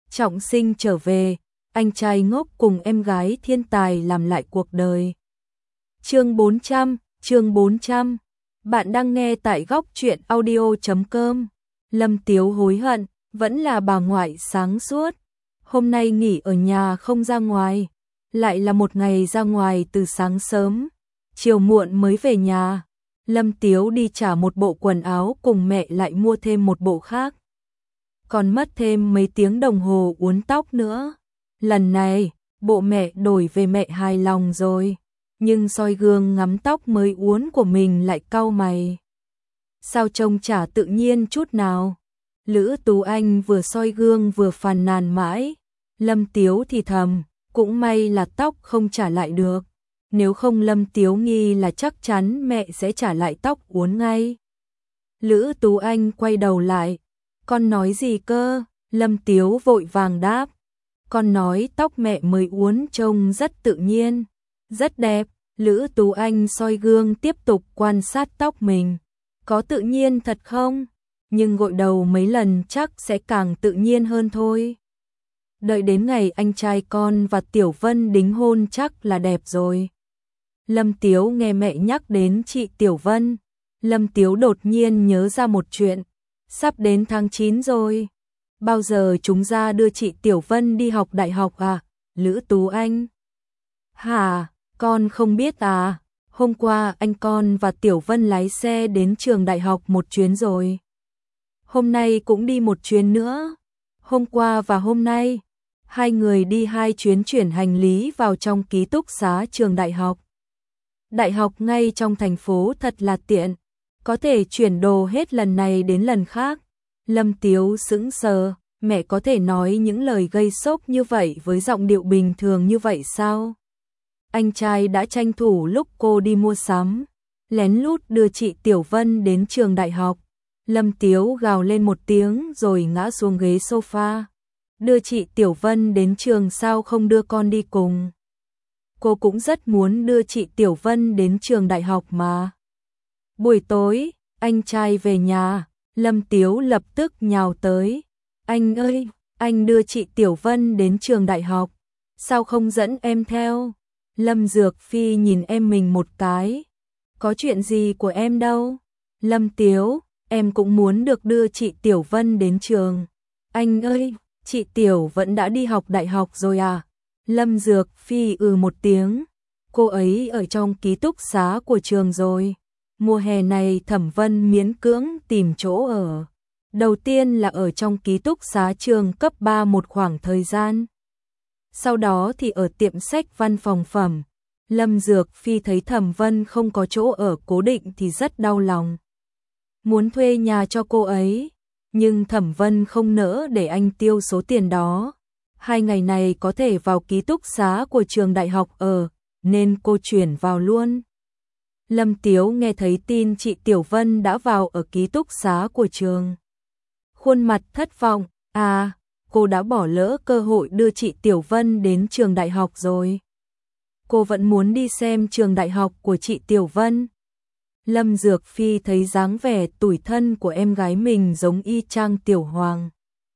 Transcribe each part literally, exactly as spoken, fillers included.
trọng sinh trở về, anh trai ngốc cùng em gái thiên tài làm lại cuộc đời. Chương bốn trăm, chương bốn trăm. Bạn đang nghe tại góc truyện audio chấm com. Lâm Tiếu hối hận, vẫn là bà ngoại sáng suốt. Hôm nay nghỉ ở nhà không ra ngoài, lại là một ngày ra ngoài từ sáng sớm, chiều muộn mới về nhà. Lâm Tiếu đi trả một bộ quần áo cùng mẹ lại mua thêm một bộ khác. Còn mất thêm mấy tiếng đồng hồ uốn tóc nữa. Lần này, bộ mẹ đổi về mẹ hài lòng rồi. Nhưng soi gương ngắm tóc mới uốn của mình lại cau mày. Sao trông chả tự nhiên chút nào. Lữ Tú Anh vừa soi gương vừa phàn nàn mãi. Lâm Tiếu thì thầm, cũng may là tóc không trả lại được. Nếu không Lâm Tiếu nghi là chắc chắn mẹ sẽ trả lại tóc uốn ngay. Lữ Tú Anh quay đầu lại. Con nói gì cơ? Lâm Tiếu vội vàng đáp. Con nói tóc mẹ mới uốn trông rất tự nhiên, rất đẹp. Lữ Tú Anh soi gương tiếp tục quan sát tóc mình. Có tự nhiên thật không? Nhưng gội đầu mấy lần chắc sẽ càng tự nhiên hơn thôi. Đợi đến ngày anh trai con và Tiểu Vân đính hôn chắc là đẹp rồi. Lâm Tiếu nghe mẹ nhắc đến chị Tiểu Vân. Lâm Tiếu đột nhiên nhớ ra một chuyện. Sắp đến tháng chín rồi. Bao giờ chúng ra đưa chị Tiểu Vân đi học đại học à? Lữ Tú Anh. Hả? Con không biết à? Hôm qua anh con và Tiểu Vân lái xe đến trường đại học một chuyến rồi. Hôm nay cũng đi một chuyến nữa. Hôm qua và hôm nay, hai người đi hai chuyến chuyển hành lý vào trong ký túc xá trường đại học. Đại học ngay trong thành phố thật là tiện. Có thể chuyển đồ hết lần này đến lần khác. Lâm Tiếu sững sờ, mẹ có thể nói những lời gây sốc như vậy với giọng điệu bình thường như vậy sao? Anh trai đã tranh thủ lúc cô đi mua sắm, lén lút đưa chị Tiểu Vân đến trường đại học. Lâm Tiếu gào lên một tiếng rồi ngã xuống ghế sofa. Đưa chị Tiểu Vân đến trường sao không đưa con đi cùng? Cô cũng rất muốn đưa chị Tiểu Vân đến trường đại học mà. Buổi tối, anh trai về nhà, Lâm Tiếu lập tức nhào tới. Anh ơi, anh đưa chị Tiểu Vân đến trường đại học, sao không dẫn em theo? Lâm Dược Phi nhìn em mình một cái. Có chuyện gì của em đâu? Lâm Tiếu, em cũng muốn được đưa chị Tiểu Vân đến trường. Anh ơi, chị Tiểu vẫn đã đi học đại học rồi à? Lâm Dược Phi ừ một tiếng. Cô ấy ở trong ký túc xá của trường rồi. Mùa hè này Thẩm Vân miễn cưỡng tìm chỗ ở. Đầu tiên là ở trong ký túc xá trường cấp ba một khoảng thời gian. Sau đó thì ở tiệm sách văn phòng phẩm. Lâm Dược Phi thấy Thẩm Vân không có chỗ ở cố định thì rất đau lòng. Muốn thuê nhà cho cô ấy, nhưng Thẩm Vân không nỡ để anh tiêu số tiền đó. Hai ngày này có thể vào ký túc xá của trường đại học ở, nên cô chuyển vào luôn. Lâm Tiếu nghe thấy tin chị Tiểu Vân đã vào ở ký túc xá của trường. Khuôn mặt thất vọng, à, cô đã bỏ lỡ cơ hội đưa chị Tiểu Vân đến trường đại học rồi. Cô vẫn muốn đi xem trường đại học của chị Tiểu Vân. Lâm Dược Phi thấy dáng vẻ tủi thân của em gái mình giống y chang Tiểu Hoàng.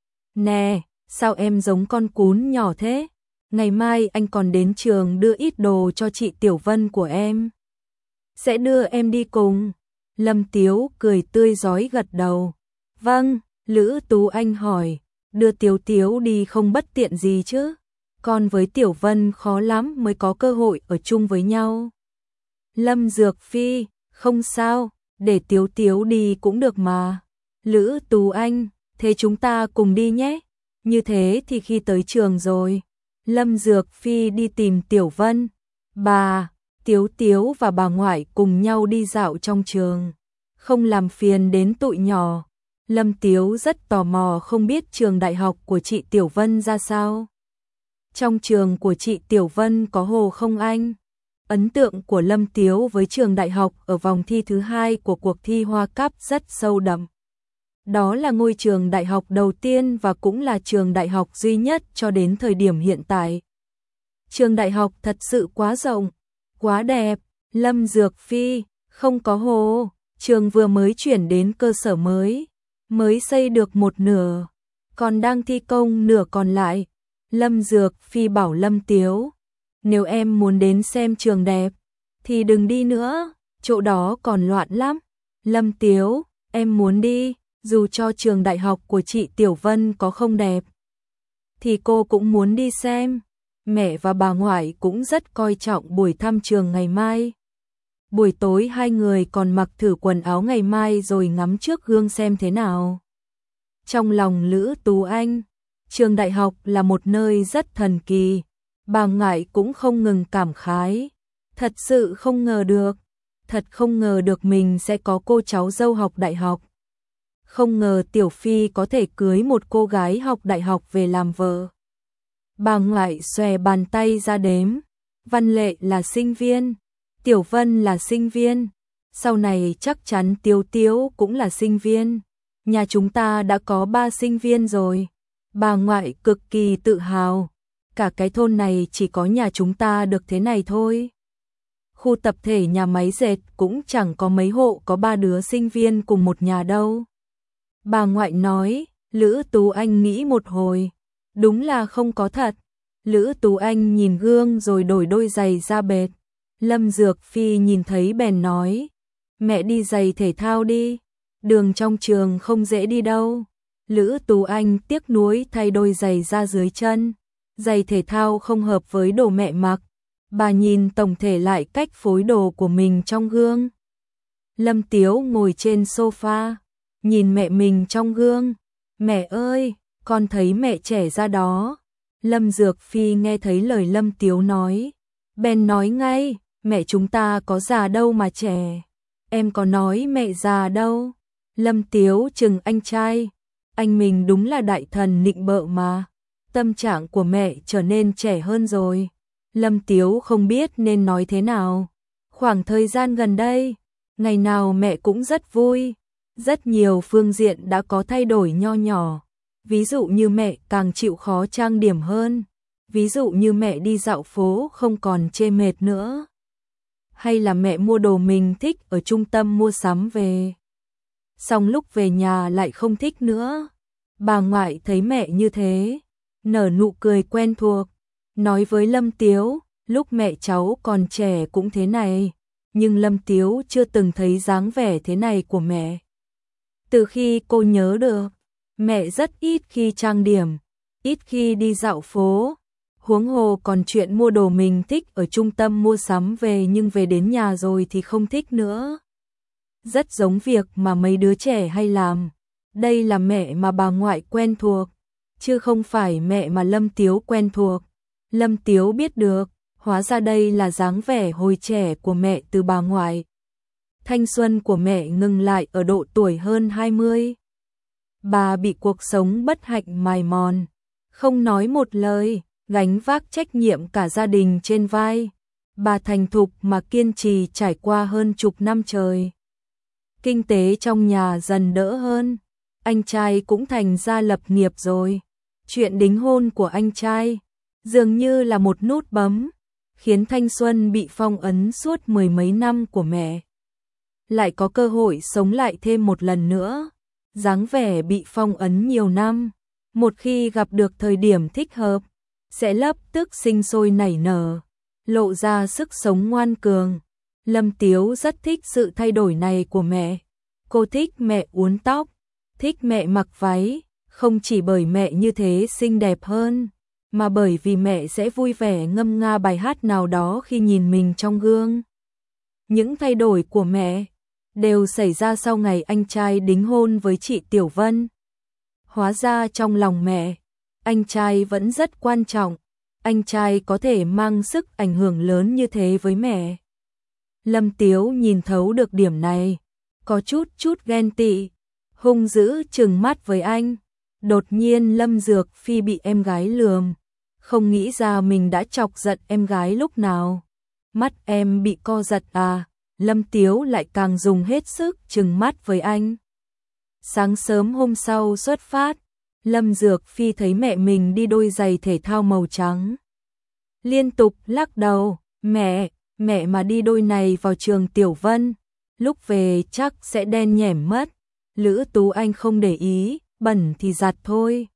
Nè, sao em giống con cún nhỏ thế? Ngày mai anh còn đến trường đưa ít đồ cho chị Tiểu Vân của em. Sẽ đưa em đi cùng. Lâm Tiếu cười tươi rói gật đầu. Vâng, Lữ Tú Anh hỏi, đưa Tiếu Tiếu đi không bất tiện gì chứ? Con với Tiểu Vân khó lắm mới có cơ hội ở chung với nhau. Lâm Dược Phi, không sao, để Tiếu Tiếu đi cũng được mà. Lữ Tú Anh, thế chúng ta cùng đi nhé. Như thế thì khi tới trường rồi, Lâm Dược Phi đi tìm Tiểu Vân. Bà, Tiếu Tiếu và bà ngoại cùng nhau đi dạo trong trường, không làm phiền đến tụi nhỏ. Lâm Tiếu rất tò mò không biết trường đại học của chị Tiểu Vân ra sao. Trong trường của chị Tiểu Vân có Hồ không anh? Ấn tượng của Lâm Tiếu với trường đại học ở vòng thi thứ hai của cuộc thi Hoa Cắp rất sâu đậm. Đó là ngôi trường đại học đầu tiên và cũng là trường đại học duy nhất cho đến thời điểm hiện tại. Trường đại học thật sự quá rộng, quá đẹp. Lâm Dược Phi, không có hồ, trường vừa mới chuyển đến cơ sở mới, mới xây được một nửa. còn đang thi công nửa còn lại. Lâm Dược Phi bảo Lâm Tiếu, nếu em muốn đến xem trường đẹp, thì đừng đi nữa, chỗ đó còn loạn lắm. Lâm Tiếu, em muốn đi, dù cho trường đại học của chị Tiểu Vân có không đẹp, thì cô cũng muốn đi xem. Mẹ và bà ngoại cũng rất coi trọng buổi thăm trường ngày mai. Buổi tối hai người còn mặc thử quần áo ngày mai rồi ngắm trước gương xem thế nào. Trong lòng Lữ Tú Anh, trường đại học là một nơi rất thần kỳ. Bà ngoại cũng không ngừng cảm khái. Thật sự không ngờ được, thật không ngờ được mình sẽ có cô cháu dâu học đại học. Không ngờ Tiểu Phi có thể cưới một cô gái học đại học về làm vợ. Bà ngoại xòe bàn tay ra đếm. Văn Lệ là sinh viên, Tiểu Vân là sinh viên, sau này chắc chắn Tiếu Tiếu cũng là sinh viên. Nhà chúng ta đã có ba sinh viên rồi. Bà ngoại cực kỳ tự hào. Cả cái thôn này chỉ có nhà chúng ta được thế này thôi. Khu tập thể nhà máy dệt cũng chẳng có mấy hộ có ba đứa sinh viên cùng một nhà đâu. Bà ngoại nói. Lữ Tú Anh nghĩ một hồi, đúng là không có thật. Lữ Tú Anh nhìn gương rồi đổi đôi giày da bệt. Lâm Dược Phi nhìn thấy bèn nói, mẹ đi giày thể thao đi, đường trong trường không dễ đi đâu. Lữ Tú Anh tiếc nuối thay đôi giày ra dưới chân, giày thể thao không hợp với đồ mẹ mặc. Bà nhìn tổng thể lại cách phối đồ của mình trong gương. Lâm Tiếu ngồi trên sofa, nhìn mẹ mình trong gương. Mẹ ơi, con thấy mẹ trẻ ra đó. Lâm Dược Phi nghe thấy lời Lâm Tiếu nói, bèn nói ngay, mẹ chúng ta có già đâu mà trẻ. Em có nói mẹ già đâu. Lâm Tiếu chừng anh trai, anh mình đúng là đại thần nịnh bợ mà. Tâm trạng của mẹ trở nên trẻ hơn rồi. Lâm Tiếu không biết nên nói thế nào. Khoảng thời gian gần đây, ngày nào mẹ cũng rất vui. Rất nhiều phương diện đã có thay đổi nho nhỏ. Ví dụ như mẹ càng chịu khó trang điểm hơn. Ví dụ như mẹ đi dạo phố không còn chê mệt nữa. Hay là mẹ mua đồ mình thích ở trung tâm mua sắm về. Xong lúc về nhà lại không thích nữa. Bà ngoại thấy mẹ như thế, nở nụ cười quen thuộc, nói với Lâm Tiếu, lúc mẹ cháu còn trẻ cũng thế này, nhưng Lâm Tiếu chưa từng thấy dáng vẻ thế này của mẹ. Từ khi cô nhớ được, mẹ rất ít khi trang điểm, ít khi đi dạo phố, huống hồ còn chuyện mua đồ mình thích ở trung tâm mua sắm về nhưng về đến nhà rồi thì không thích nữa. Rất giống việc mà mấy đứa trẻ hay làm. Đây là mẹ mà bà ngoại quen thuộc, chứ không phải mẹ mà Lâm Tiếu quen thuộc. Lâm Tiếu biết được, hóa ra đây là dáng vẻ hồi trẻ của mẹ từ bà ngoại. Thanh xuân của mẹ ngừng lại ở độ tuổi hơn hai mươi. Bà bị cuộc sống bất hạnh mài mòn, không nói một lời, gánh vác trách nhiệm cả gia đình trên vai. Bà thành thục mà kiên trì trải qua hơn chục năm trời. Kinh tế trong nhà dần đỡ hơn, anh trai cũng thành gia lập nghiệp rồi. Chuyện đính hôn của anh trai dường như là một nút bấm, khiến thanh xuân bị phong ấn suốt mười mấy năm của mẹ lại có cơ hội sống lại thêm một lần nữa. Dáng vẻ bị phong ấn nhiều năm, một khi gặp được thời điểm thích hợp, sẽ lập tức sinh sôi nảy nở, lộ ra sức sống ngoan cường. Lâm Tiếu rất thích sự thay đổi này của mẹ. Cô thích mẹ uốn tóc, thích mẹ mặc váy, không chỉ bởi mẹ như thế xinh đẹp hơn, mà bởi vì mẹ sẽ vui vẻ ngâm nga bài hát nào đó khi nhìn mình trong gương. Những thay đổi của mẹ đều xảy ra sau ngày anh trai đính hôn với chị Tiểu Vân. Hóa ra trong lòng mẹ, anh trai vẫn rất quan trọng, anh trai có thể mang sức ảnh hưởng lớn như thế với mẹ. Lâm Tiếu nhìn thấu được điểm này, có chút chút ghen tị, hung dữ trừng mắt với anh. Đột nhiên Lâm Dược Phi bị em gái lườm, không nghĩ ra mình đã chọc giận em gái lúc nào. Mắt em bị co giật à? Lâm Tiếu lại càng dùng hết sức trừng mắt với anh. Sáng sớm hôm sau xuất phát, Lâm Dược Phi thấy mẹ mình đi đôi giày thể thao màu trắng. Liên tục lắc đầu, mẹ, mẹ mà đi đôi này vào trường Tiểu Vân, lúc về chắc sẽ đen nhẻm mất. Lữ Tú Anh không để ý, bẩn thì giặt thôi.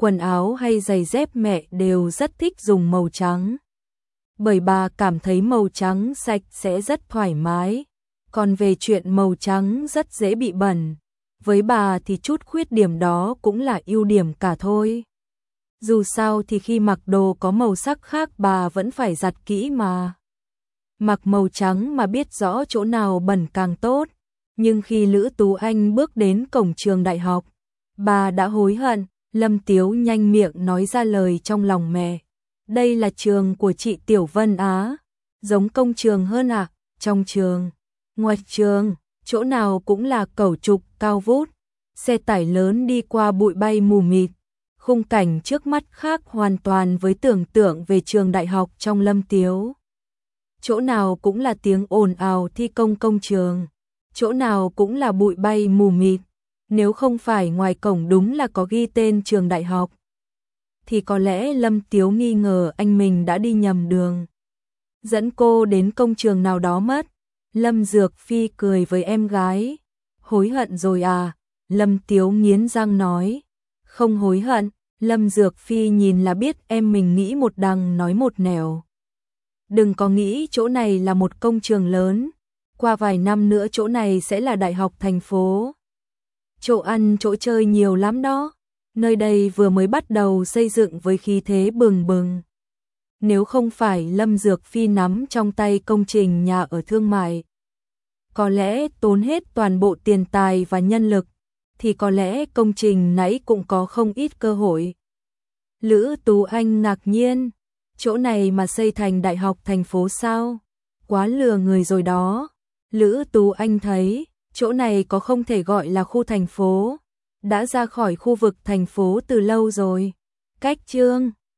quần áo hay giày dép mẹ đều rất thích dùng màu trắng. Bởi bà cảm thấy màu trắng sạch sẽ rất thoải mái, còn về chuyện màu trắng rất dễ bị bẩn, với bà thì chút khuyết điểm đó cũng là ưu điểm cả thôi. Dù sao thì khi mặc đồ có màu sắc khác bà vẫn phải giặt kỹ mà. Mặc màu trắng mà biết rõ chỗ nào bẩn càng tốt, nhưng khi Lữ Tú Anh bước đến cổng trường đại học, bà đã hối hận. Lâm Tiếu nhanh miệng nói ra lời trong lòng mẹ. Đây là trường của chị Tiểu Vân Á, giống công trường hơn à? Trong trường, ngoài trường, chỗ nào cũng là cẩu trục cao vút, xe tải lớn đi qua bụi bay mù mịt. Khung cảnh trước mắt khác hoàn toàn với tưởng tượng về trường đại học trong Lâm Tiếu. Chỗ nào cũng là tiếng ồn ào thi công công trường, chỗ nào cũng là bụi bay mù mịt. Nếu không phải ngoài cổng đúng là có ghi tên trường đại học, thì có lẽ Lâm Tiếu nghi ngờ anh mình đã đi nhầm đường. Dẫn cô đến công trường nào đó mất. Lâm Dược Phi cười với em gái. Hối hận rồi à? Lâm Tiếu nghiến răng nói. Không hối hận. Lâm Dược Phi nhìn là biết em mình nghĩ một đằng nói một nẻo. Đừng có nghĩ chỗ này là một công trường lớn. Qua vài năm nữa chỗ này sẽ là đại học thành phố. Chỗ ăn chỗ chơi nhiều lắm đó. Nơi đây vừa mới bắt đầu xây dựng với khí thế bừng bừng. Nếu không phải Lâm Dược Phi nắm trong tay công trình nhà ở thương mại, có lẽ tốn hết toàn bộ tiền tài và nhân lực, thì có lẽ công trình nãy cũng có không ít cơ hội. Lữ Tú Anh ngạc nhiên, chỗ này mà xây thành đại học thành phố sao? Quá lừa người rồi đó. Lữ Tú Anh thấy, chỗ này có không thể gọi là khu thành phố, đã ra khỏi khu vực thành phố từ lâu rồi. Cách chương